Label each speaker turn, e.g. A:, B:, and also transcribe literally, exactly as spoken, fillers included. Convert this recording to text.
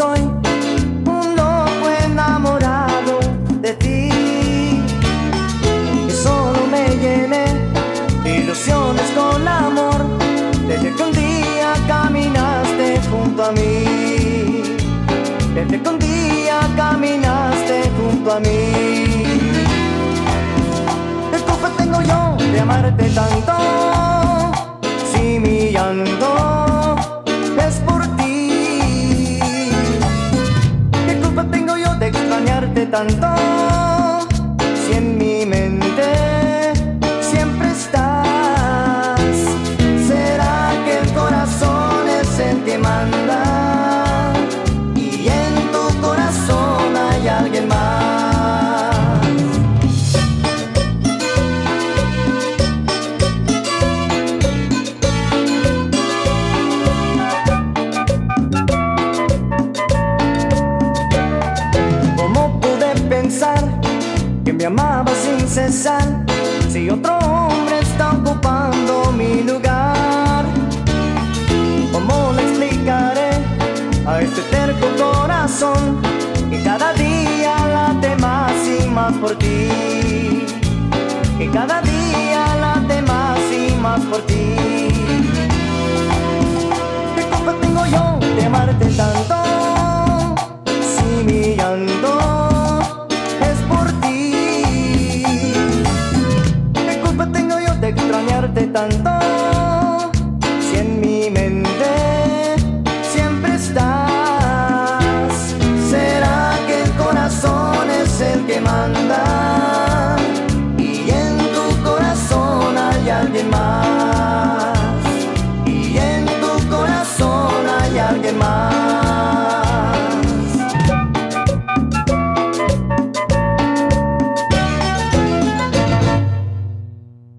A: soy un loco enamorado de ti, que solo me llené de ilusiones con amor desde que un día caminaste junto a mí, desde que un día caminaste junto a mí. ¿Qué culpa tengo yo de amarte tanto si mi llanto es por ti? ¿Qué culpa tengo yo de extrañarte tanto si en mi mente siempre estás? ¿Será que el corazón es el que manda y en tu corazón hay alguien más? Que me amaba sin cesar, si otro hombre está ocupando mi lugar. ¿Cómo le explicaré a este terco corazón que cada día late más y más por ti? Que cada día late más y más por ti.